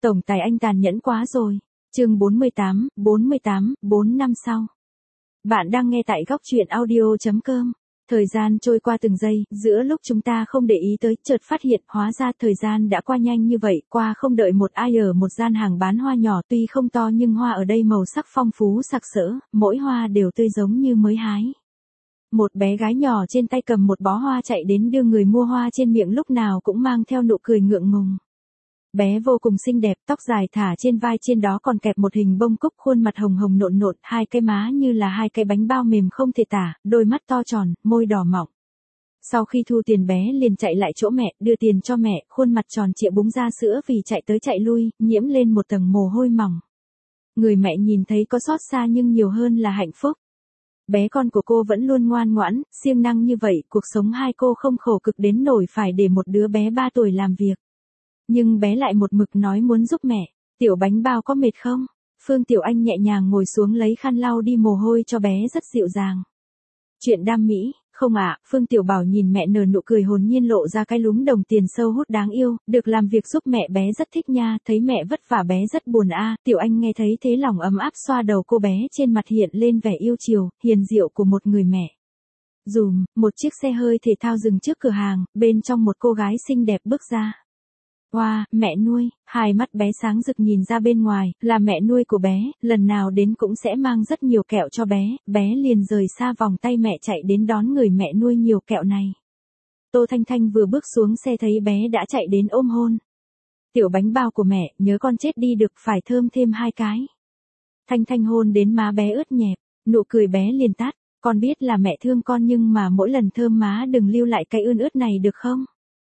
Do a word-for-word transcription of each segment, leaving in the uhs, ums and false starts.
Tổng tài anh tàn nhẫn quá rồi. Chương bốn mươi tám, bốn mươi tám, bốn năm sau. Bạn đang nghe tại góc truyện audio chấm com. Thời gian trôi qua từng giây, giữa lúc chúng ta không để ý tới, chợt phát hiện, hóa ra thời gian đã qua nhanh như vậy, qua không đợi một ai ở một gian hàng bán hoa nhỏ, tuy không to nhưng hoa ở đây màu sắc phong phú sặc sỡ, mỗi hoa đều tươi giống như mới hái. Một bé gái nhỏ trên tay cầm một bó hoa chạy đến đưa người mua hoa, trên miệng lúc nào cũng mang theo nụ cười ngượng ngùng. Bé vô cùng xinh đẹp, tóc dài thả trên vai, trên đó còn kẹp một hình bông cúc, khuôn mặt hồng hồng nộn nộn, hai cái má như là hai cái bánh bao mềm không thể tả, đôi mắt to tròn, môi đỏ mọng. Sau khi thu tiền bé liền chạy lại chỗ mẹ, đưa tiền cho mẹ, khuôn mặt tròn trịa búng ra sữa vì chạy tới chạy lui, nhiễm lên một tầng mồ hôi mỏng. Người mẹ nhìn thấy có xót xa nhưng nhiều hơn là hạnh phúc. Bé con của cô vẫn luôn ngoan ngoãn, siêng năng như vậy, cuộc sống hai cô không khổ cực đến nổi phải để một đứa bé ba tuổi làm việc. Nhưng bé lại một mực nói muốn giúp mẹ. Tiểu bánh bao có mệt không? Phương Tiểu Anh nhẹ nhàng ngồi xuống lấy khăn lau đi mồ hôi cho bé rất dịu dàng. Chuyện đam mỹ, không ạ, à, Phương Tiểu Bảo nhìn mẹ nở nụ cười hồn nhiên lộ ra cái lúm đồng tiền sâu hút đáng yêu, được làm việc giúp mẹ bé rất thích nha, thấy mẹ vất vả bé rất buồn a. À. Tiểu Anh nghe thấy thế lòng ấm áp xoa đầu cô bé, trên mặt hiện lên vẻ yêu chiều, hiền diệu của một người mẹ. Dùm, một chiếc xe hơi thể thao dừng trước cửa hàng, bên trong một cô gái xinh đẹp bước ra. Wow, mẹ nuôi, hai mắt bé sáng rực nhìn ra bên ngoài, là mẹ nuôi của bé, lần nào đến cũng sẽ mang rất nhiều kẹo cho bé, bé liền rời xa vòng tay mẹ chạy đến đón người mẹ nuôi nhiều kẹo này. Tô Thanh Thanh vừa bước xuống xe thấy bé đã chạy đến ôm hôn. Tiểu bánh bao của mẹ, nhớ con chết đi được, phải thơm thêm hai cái. Thanh Thanh hôn đến má bé ướt nhẹp, nụ cười bé liền tắt, con biết là mẹ thương con nhưng mà mỗi lần thơm má đừng lưu lại cái ươn ướt này được không?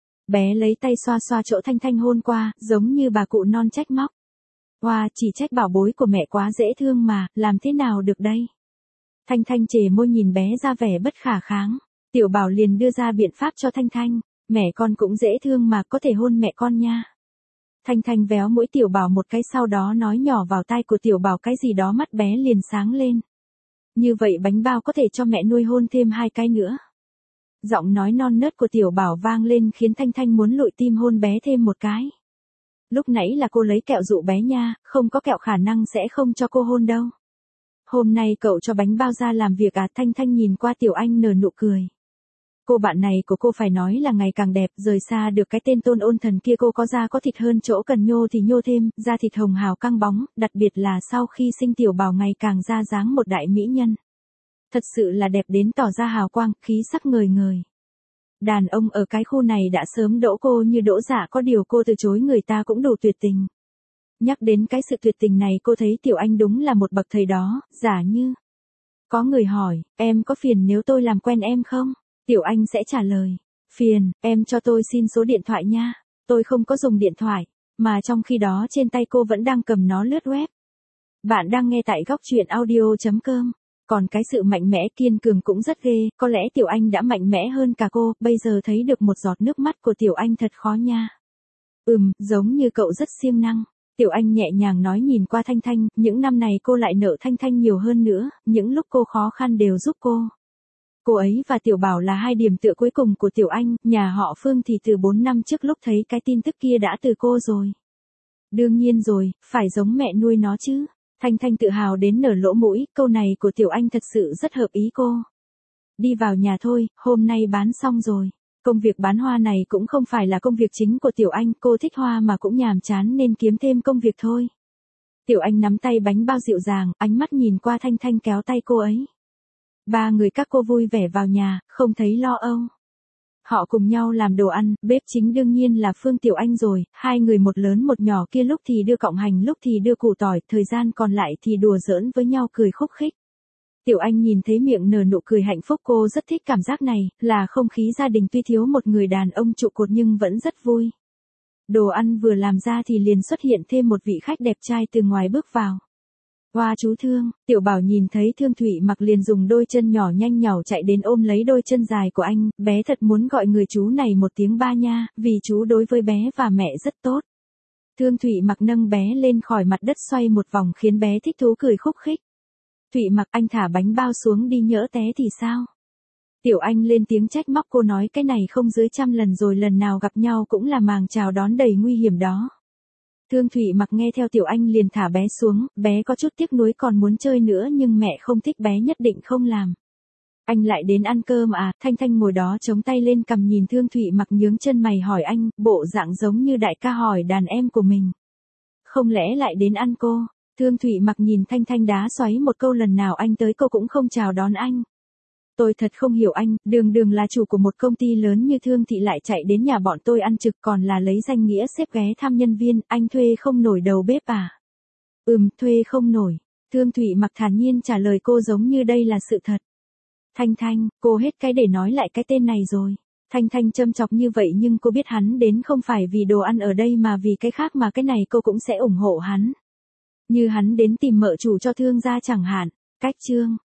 Bé lấy tay xoa xoa chỗ Thanh Thanh hôn qua, giống như bà cụ non trách móc. Wow, chỉ trách bảo bối của mẹ quá dễ thương mà, làm thế nào được đây? Thanh Thanh chề môi nhìn bé ra vẻ bất khả kháng. Tiểu Bảo liền đưa ra biện pháp cho Thanh Thanh, mẹ con cũng dễ thương mà, có thể hôn mẹ con nha. Thanh Thanh véo mũi Tiểu Bảo một cái, sau đó nói nhỏ vào tai của Tiểu Bảo cái gì đó, mắt bé liền sáng lên. Như vậy bánh bao có thể cho mẹ nuôi hôn thêm hai cái nữa. Giọng nói non nớt của Tiểu Bảo vang lên khiến Thanh Thanh muốn lụi tim hôn bé thêm một cái. Lúc nãy là cô lấy kẹo dụ bé nha, không có kẹo khả năng sẽ không cho cô hôn đâu. Hôm nay cậu cho bánh bao ra làm việc à? Thanh Thanh nhìn qua Tiểu Anh nở nụ cười. Cô bạn này của cô phải nói là ngày càng đẹp, rời xa được cái tên Tôn Ôn Thần kia, cô có da có thịt hơn chỗ cần nhô thì nhô thêm, da thịt hồng hào căng bóng, đặc biệt là sau khi sinh Tiểu Bảo ngày càng ra dáng một đại mỹ nhân. Thật sự là đẹp đến tỏ ra hào quang, khí sắc ngời ngời. Đàn ông ở cái khu này đã sớm đỗ cô như đỗ dạ, có điều cô từ chối người ta cũng đủ tuyệt tình. Nhắc đến cái sự tuyệt tình này, cô thấy Tiểu Anh đúng là một bậc thầy đó, giả như. Có người hỏi, em có phiền nếu tôi làm quen em không? Tiểu Anh sẽ trả lời, phiền, em cho tôi xin số điện thoại nha. Tôi không có dùng điện thoại, mà trong khi đó trên tay cô vẫn đang cầm nó lướt web. Bạn đang nghe tại góc truyện audio chấm com. Còn cái sự mạnh mẽ kiên cường cũng rất ghê, có lẽ Tiểu Anh đã mạnh mẽ hơn cả cô, bây giờ thấy được một giọt nước mắt của Tiểu Anh thật khó nha. Ừm, giống như cậu rất siêng năng. Tiểu Anh nhẹ nhàng nói nhìn qua Thanh Thanh, những năm này cô lại nợ Thanh Thanh nhiều hơn nữa, những lúc cô khó khăn đều giúp cô. Cô ấy và Tiểu Bảo là hai điểm tựa cuối cùng của Tiểu Anh, nhà họ Phương thì từ bốn năm trước lúc thấy cái tin tức kia đã từ cô rồi. Đương nhiên rồi, phải giống mẹ nuôi nó chứ. Thanh Thanh tự hào đến nở lỗ mũi, câu này của Tiểu Anh thật sự rất hợp ý cô. Đi vào nhà thôi, hôm nay bán xong rồi. Công việc bán hoa này cũng không phải là công việc chính của Tiểu Anh, cô thích hoa mà cũng nhàm chán nên kiếm thêm công việc thôi. Tiểu Anh nắm tay bánh bao dịu dàng, ánh mắt nhìn qua Thanh Thanh kéo tay cô ấy. Ba người các cô vui vẻ vào nhà, không thấy lo âu. Họ cùng nhau làm đồ ăn, bếp chính đương nhiên là Phương Tiểu Anh rồi, hai người một lớn một nhỏ kia lúc thì đưa cọng hành lúc thì đưa củ tỏi, thời gian còn lại thì đùa giỡn với nhau cười khúc khích. Tiểu Anh nhìn thấy miệng nở nụ cười hạnh phúc, cô rất thích cảm giác này, là không khí gia đình tuy thiếu một người đàn ông trụ cột nhưng vẫn rất vui. Đồ ăn vừa làm ra thì liền xuất hiện thêm một vị khách đẹp trai từ ngoài bước vào. Hoa chú Thương, Tiểu Bảo nhìn thấy Thương Thụy Mặc liền dùng đôi chân nhỏ nhanh nhảu chạy đến ôm lấy đôi chân dài của anh, bé thật muốn gọi người chú này một tiếng ba nha, vì chú đối với bé và mẹ rất tốt. Thương Thụy Mặc nâng bé lên khỏi mặt đất xoay một vòng khiến bé thích thú cười khúc khích. Thụy Mặc, anh thả bánh bao xuống đi, nhỡ té thì sao? Tiểu Anh lên tiếng trách móc, cô nói cái này không dưới trăm lần rồi, lần nào gặp nhau cũng là màng chào đón đầy nguy hiểm đó. Thương Thụy Mặc nghe theo Tiểu Anh liền thả bé xuống, bé có chút tiếc nuối còn muốn chơi nữa nhưng mẹ không thích bé nhất định không làm. Anh lại đến ăn cơm à? Thanh Thanh ngồi đó chống tay lên cằm nhìn Thương Thụy Mặc nhướng chân mày hỏi anh, bộ dạng giống như đại ca hỏi đàn em của mình. Không lẽ lại đến ăn cô? Thương Thụy Mặc nhìn Thanh Thanh đá xoáy một câu lần nào anh tới cô cũng không chào đón anh. Tôi thật không hiểu anh, đường đường là chủ của một công ty lớn như Thương Thị lại chạy đến nhà bọn tôi ăn trực còn là lấy danh nghĩa xếp ghé thăm nhân viên, anh thuê không nổi đầu bếp à? Ừm, thuê không nổi. Thương Thụy Mặc thản nhiên trả lời cô giống như đây là sự thật. Thanh Thanh, cô hết cái để nói lại cái tên này rồi. Thanh Thanh châm chọc như vậy nhưng cô biết hắn đến không phải vì đồ ăn ở đây mà vì cái khác mà cái này cô cũng sẽ ủng hộ hắn. Như hắn đến tìm mợ chủ cho Thương gia chẳng hạn. Cách chương